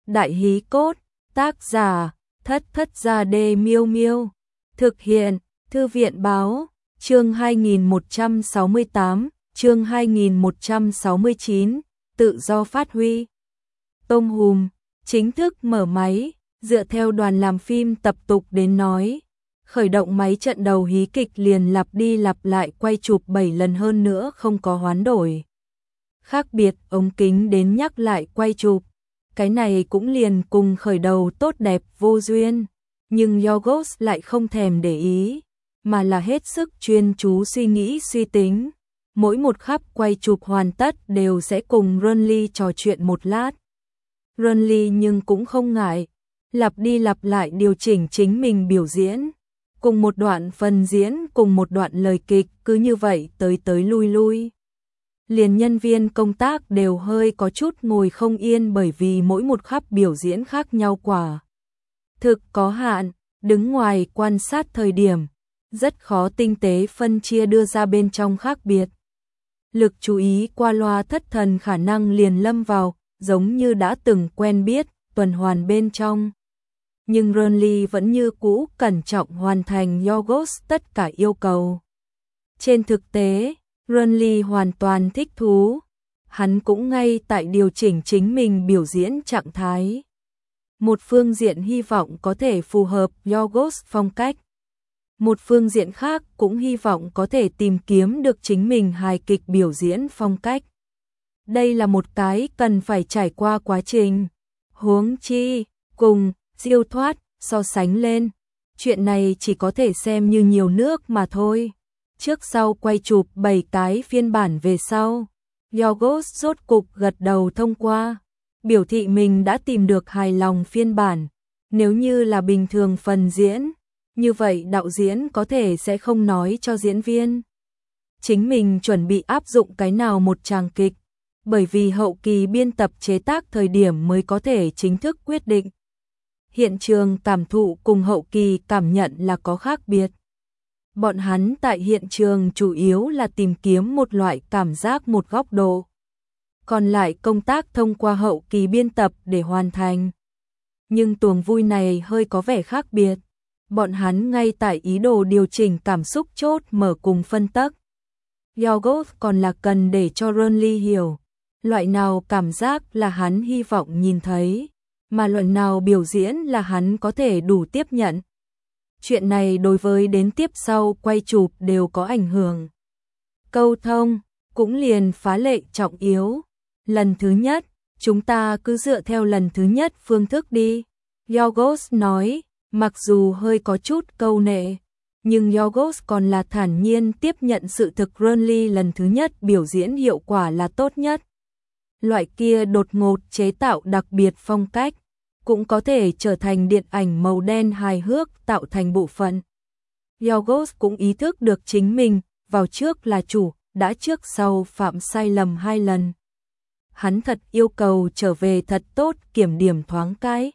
Đại hí cốt, tác giả, Thất Thất Gia Đê Miêu Miêu. Thực hiện, Thư viện báo, chương 2168, chương 2169, tự do phát huy. Tôm hùm, chính thức mở máy, dựa theo đoàn làm phim tập tục đến nói. Khởi động máy trận đầu hí kịch liền lặp đi lặp lại quay chụp 7 lần hơn nữa không có hoán đổi. Khác biệt ống kính đến nhắc lại quay chụp. Cái này cũng liền cùng khởi đầu tốt đẹp vô duyên. Nhưng Yorgos lại không thèm để ý, mà là hết sức chuyên chú suy nghĩ suy tính. Mỗi một khắp quay chụp hoàn tất đều sẽ cùng Renly trò chuyện một lát. Renly nhưng cũng không ngại, lặp đi lặp lại điều chỉnh chính mình biểu diễn. Cùng một đoạn phần diễn, cùng một đoạn lời kịch, cứ như vậy tới tới lui lui. Liền nhân viên công tác đều hơi có chút ngồi không yên bởi vì mỗi một khắp biểu diễn khác nhau quả. Thực có hạn, đứng ngoài quan sát thời điểm, rất khó tinh tế phân chia đưa ra bên trong khác biệt. Lực chú ý qua loa thất thần khả năng liền lâm vào, giống như đã từng quen biết, tuần hoàn bên trong. Nhưng Renly vẫn như cũ cẩn trọng hoàn thành Yorgos tất cả yêu cầu. Trên thực tế, Renly hoàn toàn thích thú. Hắn cũng ngay tại điều chỉnh chính mình biểu diễn trạng thái. Một phương diện hy vọng có thể phù hợp Yorgos phong cách. Một phương diện khác cũng hy vọng có thể tìm kiếm được chính mình hài kịch biểu diễn phong cách. Đây là một cái cần phải trải qua quá trình. Huống chi, cùng siêu thoát, so sánh lên. Chuyện này chỉ có thể xem như nhiều nước mà thôi. Trước sau quay chụp 7 cái phiên bản về sau. Yorgos rốt cục gật đầu thông qua. Biểu thị mình đã tìm được hài lòng phiên bản. Nếu như là bình thường phần diễn, như vậy đạo diễn có thể sẽ không nói cho diễn viên chính mình chuẩn bị áp dụng cái nào một tràng kịch, bởi vì hậu kỳ biên tập chế tác thời điểm mới có thể chính thức quyết định. Hiện trường cảm thụ cùng hậu kỳ cảm nhận là có khác biệt. Bọn hắn tại hiện trường chủ yếu là tìm kiếm một loại cảm giác một góc độ. Còn lại công tác thông qua hậu kỳ biên tập để hoàn thành. Nhưng tuồng vui này hơi có vẻ khác biệt. Bọn hắn ngay tại ý đồ điều chỉnh cảm xúc chốt mở cùng phân tắc. Yorgos còn là cần để cho Renly hiểu. Loại nào cảm giác là hắn hy vọng nhìn thấy, mà loại nào biểu diễn là hắn có thể đủ tiếp nhận. Chuyện này đối với đến tiếp sau quay chụp đều có ảnh hưởng. Câu thông cũng liền phá lệ trọng yếu. Lần thứ nhất, chúng ta cứ dựa theo lần thứ nhất phương thức đi. Yorgos nói, mặc dù hơi có chút câu nệ, nhưng Yorgos còn là thản nhiên tiếp nhận sự thực Renly lần thứ nhất biểu diễn hiệu quả là tốt nhất. Loại kia đột ngột chế tạo đặc biệt phong cách, cũng có thể trở thành điện ảnh màu đen hài hước tạo thành bộ phận. Yorgos cũng ý thức được chính mình, vào trước là chủ, đã trước sau phạm sai lầm 2 lần. Hắn thật yêu cầu trở về thật tốt kiểm điểm thoáng cái.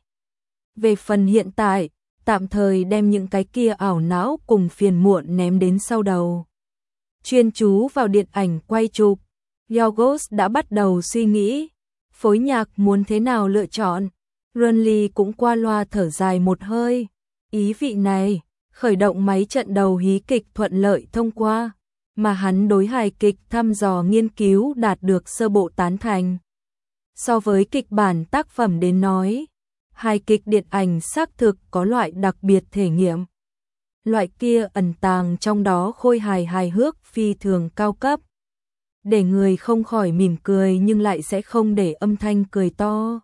Về phần hiện tại, tạm thời đem những cái kia ảo não cùng phiền muộn ném đến sau đầu. Chuyên chú vào điện ảnh quay chụp, Yorgos đã bắt đầu suy nghĩ, phối nhạc muốn thế nào lựa chọn. Renly cũng qua loa thở dài một hơi. Ý vị này, khởi động máy trận đầu hí kịch thuận lợi thông qua, mà hắn đối hài kịch thăm dò nghiên cứu đạt được sơ bộ tán thành. So với kịch bản tác phẩm đến nói, hài kịch điện ảnh xác thực có loại đặc biệt thể nghiệm. Loại kia ẩn tàng trong đó khôi hài hài hước phi thường cao cấp. Để người không khỏi mỉm cười nhưng lại sẽ không để âm thanh cười to.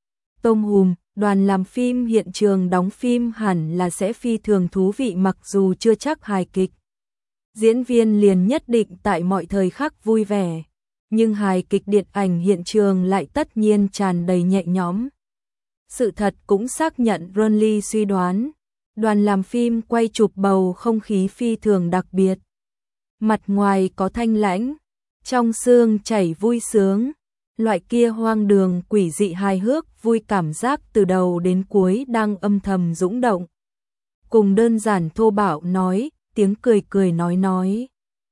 Tôm hùm, đoàn làm phim hiện trường đóng phim hẳn là sẽ phi thường thú vị mặc dù chưa chắc hài kịch. Diễn viên liền nhất định tại mọi thời khắc vui vẻ, nhưng hài kịch điện ảnh hiện trường lại tất nhiên tràn đầy nhẹ nhõm. Sự thật cũng xác nhận Renly suy đoán, đoàn làm phim quay chụp bầu không khí phi thường đặc biệt. Mặt ngoài có thanh lãnh, trong xương chảy vui sướng, loại kia hoang đường quỷ dị hài hước vui cảm giác từ đầu đến cuối đang âm thầm dũng động. Cùng đơn giản thô bạo nói, tiếng cười cười nói.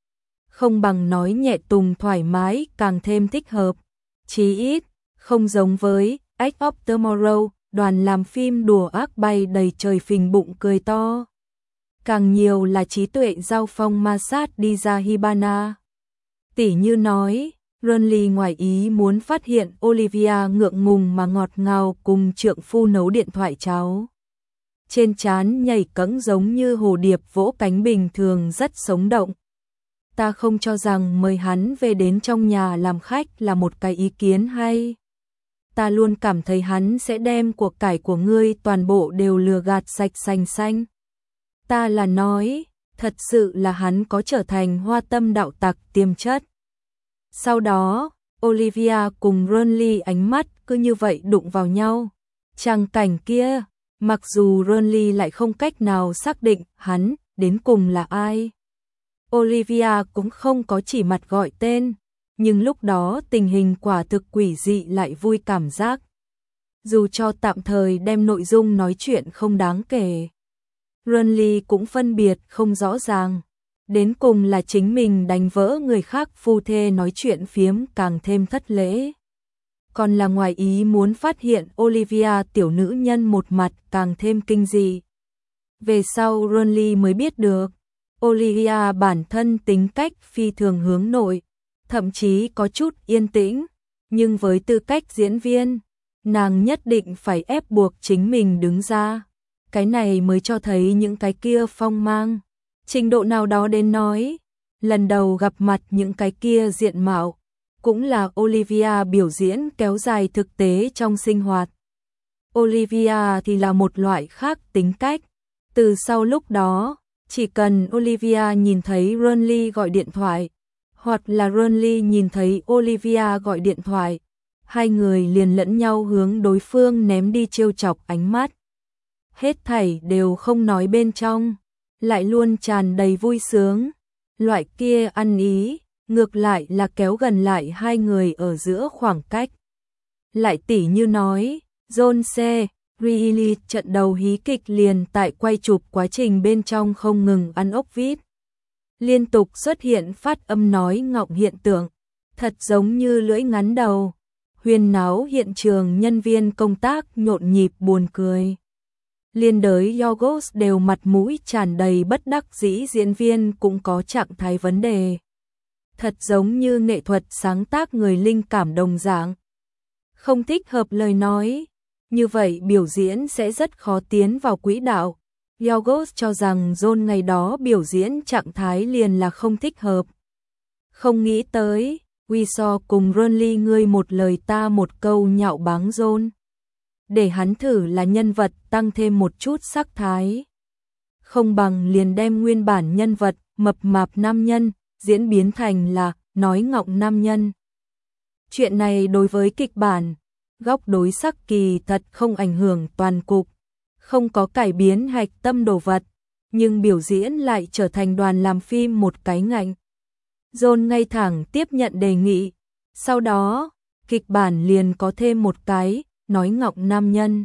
Không bằng nói nhẹ tùng thoải mái càng thêm thích hợp. Chí ít, không giống với Edge of Tomorrow, đoàn làm phim đùa ác bay đầy trời phình bụng cười to. Càng nhiều là trí tuệ giao phong ma sát đi ra Hibana. Tỉ như nói, Renly ngoài ý muốn phát hiện Olivia ngượng ngùng mà ngọt ngào cùng trượng phu nấu điện thoại cháo. Trên trán nhảy cẫng giống như hồ điệp vỗ cánh bình thường rất sống động. Ta không cho rằng mời hắn về đến trong nhà làm khách là một cái ý kiến hay. Ta luôn cảm thấy hắn sẽ đem của cải của ngươi toàn bộ đều lừa gạt sạch sành xanh. Ta là nói, thật sự là hắn có trở thành hoa tâm đạo tặc tiềm chất. Sau đó, Olivia cùng Renly ánh mắt cứ như vậy đụng vào nhau. Tràng cảnh kia, mặc dù Renly lại không cách nào xác định hắn đến cùng là ai. Olivia cũng không có chỉ mặt gọi tên, nhưng lúc đó tình hình quả thực quỷ dị lại vui cảm giác. Dù cho tạm thời đem nội dung nói chuyện không đáng kể, Renly cũng phân biệt không rõ ràng. Đến cùng là chính mình đánh vỡ người khác phu thê nói chuyện phiếm càng thêm thất lễ. Còn là ngoài ý muốn phát hiện Olivia tiểu nữ nhân một mặt càng thêm kinh dị. Về sau Renly mới biết được, Olivia bản thân tính cách phi thường hướng nội, thậm chí có chút yên tĩnh, nhưng với tư cách diễn viên, nàng nhất định phải ép buộc chính mình đứng ra. Cái này mới cho thấy những cái kia phong mang. Trình độ nào đó đến nói, lần đầu gặp mặt những cái kia diện mạo, cũng là Olivia biểu diễn kéo dài thực tế trong sinh hoạt. Olivia thì là một loại khác tính cách. Từ sau lúc đó, chỉ cần Olivia nhìn thấy Renly gọi điện thoại, hoặc là Renly nhìn thấy Olivia gọi điện thoại, hai người liền lẫn nhau hướng đối phương ném đi trêu chọc ánh mắt. Hết thảy đều không nói bên trong, lại luôn tràn đầy vui sướng. Loại kia ăn ý, ngược lại là kéo gần lại hai người ở giữa khoảng cách. Lại tỉ như nói, John C. Reilly trận đầu hí kịch liền tại quay chụp quá trình bên trong không ngừng ăn ốc vít. Liên tục xuất hiện phát âm nói ngọng hiện tượng, thật giống như lưỡi ngắn đầu. Huyên náo hiện trường nhân viên công tác nhộn nhịp buồn cười. Liên đới Yorgos đều mặt mũi tràn đầy bất đắc dĩ, diễn viên cũng có trạng thái vấn đề. Thật giống như nghệ thuật sáng tác người linh cảm đồng dạng. Không thích hợp lời nói, như vậy biểu diễn sẽ rất khó tiến vào quỹ đạo. Yorgos cho rằng John ngày đó biểu diễn trạng thái liền là không thích hợp. Không nghĩ tới, Wiso cùng Renly ngươi một lời ta một câu nhạo báng John. Để hắn thử là nhân vật tăng thêm một chút sắc thái. Không bằng liền đem nguyên bản nhân vật mập mạp nam nhân diễn biến thành là nói ngọng nam nhân. Chuyện này đối với kịch bản, góc đối sắc kỳ thật không ảnh hưởng toàn cục, không có cải biến hạch tâm đồ vật, nhưng biểu diễn lại trở thành đoàn làm phim một cái ngạnh. John ngay thẳng tiếp nhận đề nghị, sau đó, kịch bản liền có thêm một cái nói ngọng nam nhân.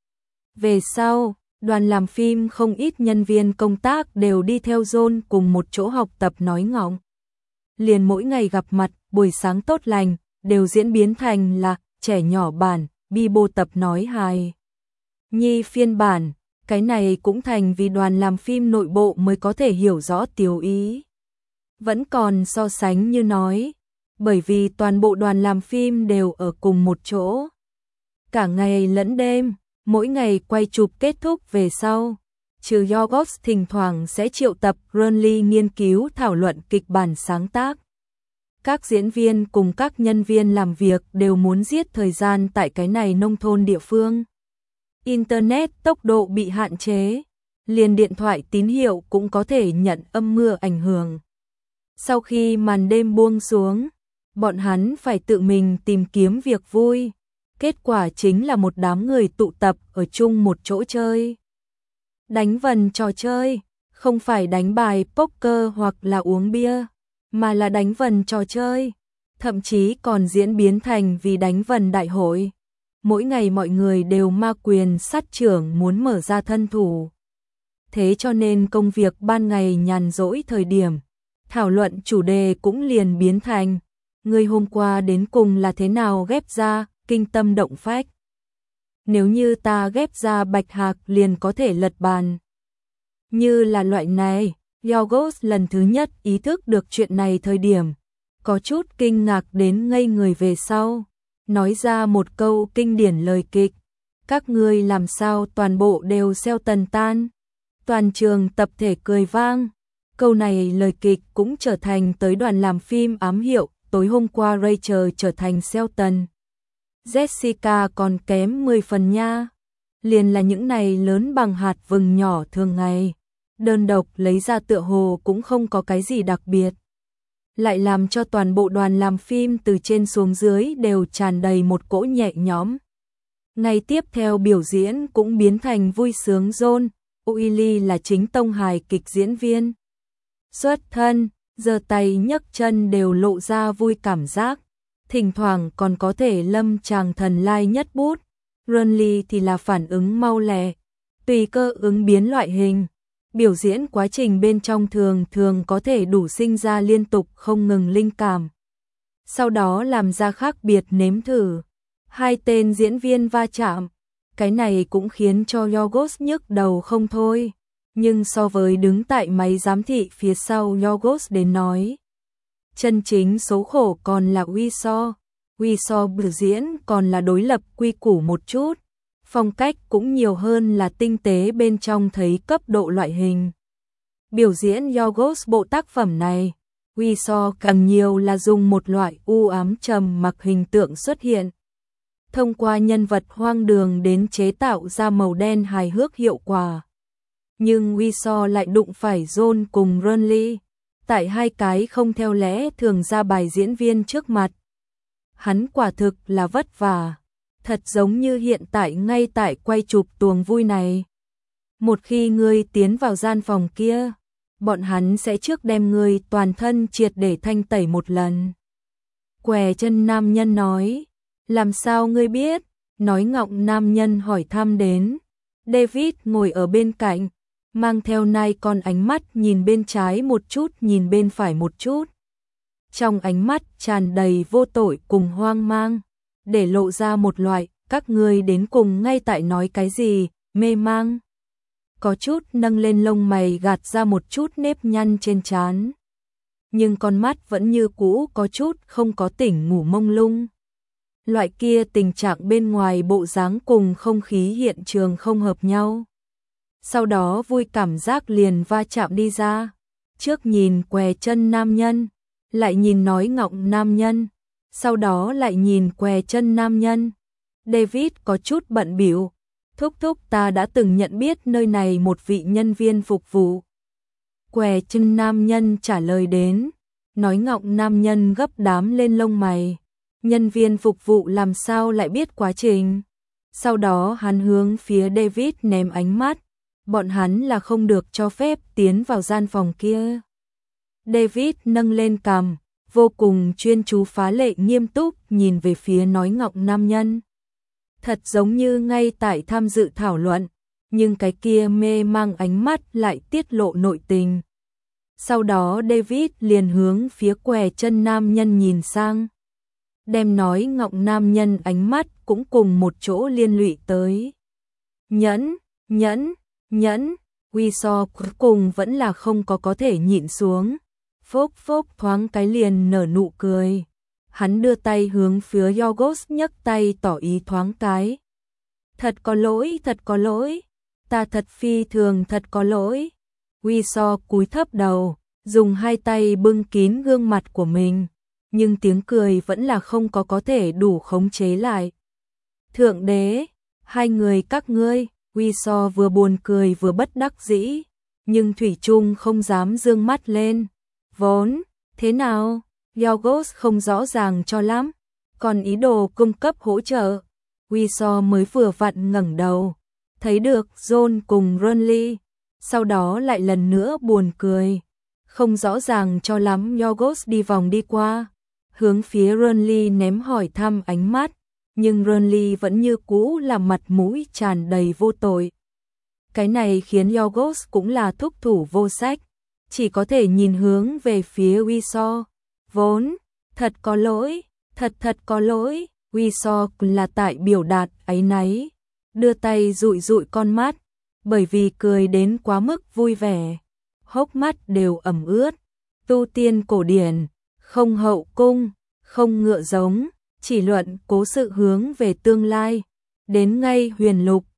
Về sau, đoàn làm phim không ít nhân viên công tác đều đi theo John cùng một chỗ học tập nói ngọng. Liền mỗi ngày gặp mặt, buổi sáng tốt lành, đều diễn biến thành là trẻ nhỏ bản, Bibo tập nói hài. Nhi phiên bản, cái này cũng thành vì đoàn làm phim nội bộ mới có thể hiểu rõ tiểu ý. Vẫn còn so sánh như nói, bởi vì toàn bộ đoàn làm phim đều ở cùng một chỗ. Cả ngày lẫn đêm, mỗi ngày quay chụp kết thúc về sau, trừ Yorgos thỉnh thoảng sẽ triệu tập Renly nghiên cứu thảo luận kịch bản sáng tác. Các diễn viên cùng các nhân viên làm việc đều muốn giết thời gian tại cái này nông thôn địa phương. Internet tốc độ bị hạn chế, liền điện thoại tín hiệu cũng có thể nhận âm mưa ảnh hưởng. Sau khi màn đêm buông xuống, bọn hắn phải tự mình tìm kiếm việc vui. Kết quả chính là một đám người tụ tập ở chung một chỗ chơi. Đánh vần trò chơi, không phải đánh bài poker hoặc là uống bia, mà là đánh vần trò chơi, thậm chí còn diễn biến thành vì đánh vần đại hội. Mỗi ngày mọi người đều ma quyền sát trưởng muốn mở ra thân thủ. Thế cho nên công việc ban ngày nhàn rỗi thời điểm, thảo luận chủ đề cũng liền biến thành, người hôm qua đến cùng là thế nào ghép ra, kinh tâm động phách. Nếu như ta ghép ra bạch hạc liền có thể lật bàn. Như là loại này, Yorgos lần thứ nhất ý thức được chuyện này thời điểm, có chút kinh ngạc đến ngây người về sau, nói ra một câu kinh điển lời kịch. Các ngươi làm sao toàn bộ đều xeo tần tan. Toàn trường tập thể cười vang. Câu này lời kịch cũng trở thành tới đoàn làm phim ám hiệu. Tối hôm qua Rachel trở thành Shelton. Jessica còn kém 10 phần nha. Liền là những này lớn bằng hạt vừng nhỏ thường ngày. Đơn độc lấy ra tựa hồ cũng không có cái gì đặc biệt. Lại làm cho toàn bộ đoàn làm phim từ trên xuống dưới đều tràn đầy một cỗ nhẹ nhõm. Ngày tiếp theo biểu diễn cũng biến thành vui sướng. John Oailey là chính tông hài kịch diễn viên. Xuất thân, giơ tay nhấc chân đều lộ ra vui cảm giác. Thỉnh thoảng còn có thể lâm chàng thần lai nhất bút. Ronly thì là phản ứng mau lẹ, tùy cơ ứng biến loại hình. Biểu diễn quá trình bên trong thường có thể đủ sinh ra liên tục không ngừng linh cảm. Sau đó làm ra khác biệt nếm thử. Hai tên diễn viên va chạm, cái này cũng khiến cho Yorgos nhức đầu không thôi. Nhưng so với đứng tại máy giám thị phía sau Yorgos đến nói, chân chính xấu khổ còn là Wiso biểu diễn còn là đối lập quy củ một chút. Phong cách cũng nhiều hơn là tinh tế bên trong thấy cấp độ loại hình. Biểu diễn Yorgos bộ tác phẩm này, Wiso càng nhiều là dùng một loại u ám trầm mặc hình tượng xuất hiện. Thông qua nhân vật hoang đường đến chế tạo ra màu đen hài hước hiệu quả. Nhưng Wiso lại đụng phải John cùng Ronly, tại hai cái không theo lẽ thường ra bài diễn viên trước mặt. Hắn quả thực là vất vả, thật giống như hiện tại ngay tại quay chụp tuồng vui này. Một khi ngươi tiến vào gian phòng kia, bọn hắn sẽ trước đem ngươi toàn thân triệt để thanh tẩy một lần. Què chân nam nhân nói, làm sao ngươi biết? Nói ngọng nam nhân hỏi thăm đến. David ngồi ở bên cạnh, mang theo nai con ánh mắt nhìn bên trái một chút nhìn bên phải một chút. Trong ánh mắt tràn đầy vô tội cùng hoang mang, để lộ ra một loại, các ngươi đến cùng ngay tại nói cái gì, mê mang. Có chút nâng lên lông mày gạt ra một chút nếp nhăn trên trán. Nhưng con mắt vẫn như cũ có chút không có tỉnh ngủ mông lung. Loại kia tình trạng bên ngoài bộ dáng cùng không khí hiện trường không hợp nhau. Sau đó vui cảm giác liền va chạm đi ra. Trước nhìn què chân nam nhân, lại nhìn nói ngọng nam nhân, sau đó lại nhìn què chân nam nhân. David có chút bận bịu, thúc ta đã từng nhận biết nơi này một vị nhân viên phục vụ. Què chân nam nhân trả lời đến, nói ngọng nam nhân gấp đám lên lông mày. Nhân viên phục vụ làm sao lại biết quá trình. Sau đó hắn hướng phía David ném ánh mắt, bọn hắn là không được cho phép tiến vào gian phòng kia. David nâng lên cằm, vô cùng chuyên chú phá lệ nghiêm túc nhìn về phía nói ngọng nam nhân. Thật giống như ngay tại tham dự thảo luận, nhưng cái kia mê mang ánh mắt lại tiết lộ nội tình. Sau đó David liền hướng phía què chân nam nhân nhìn sang. Đem nói ngọng nam nhân ánh mắt cũng cùng một chỗ liên lụy tới. Nhẫn, Wiso cuối cùng vẫn là không có thể nhịn xuống. Phốc thoáng cái liền nở nụ cười. Hắn đưa tay hướng phía Yorgos nhấc tay tỏ ý thoáng cái. Thật có lỗi, ta thật phi thường thật có lỗi. Wiso cúi thấp đầu, dùng hai tay bưng kín gương mặt của mình. Nhưng tiếng cười vẫn là không có thể đủ khống chế lại. Thượng đế, hai người các ngươi, Wiso vừa buồn cười vừa bất đắc dĩ, nhưng thủy chung không dám dương mắt lên. Vốn, thế nào? Yorgos không rõ ràng cho lắm, còn ý đồ cung cấp hỗ trợ. Wiso mới vừa vặn ngẩng đầu, thấy được John cùng Ronly, sau đó lại lần nữa buồn cười. Không rõ ràng cho lắm Yorgos đi vòng đi qua, hướng phía Ronly ném hỏi thăm ánh mắt, nhưng Ronly vẫn như cũ là mặt mũi tràn đầy vô tội. Cái này khiến Yorgos cũng là thúc thủ vô sách, chỉ có thể nhìn hướng về phía Wiso. Vốn, thật có lỗi, thật có lỗi, Wiso là tại biểu đạt áy náy, đưa tay dụi dụi con mắt, bởi vì cười đến quá mức vui vẻ, hốc mắt đều ẩm ướt. Tu tiên cổ điển, không hậu cung, không ngựa giống, chỉ luận cố sự hướng về tương lai. Đến ngay huyền lục,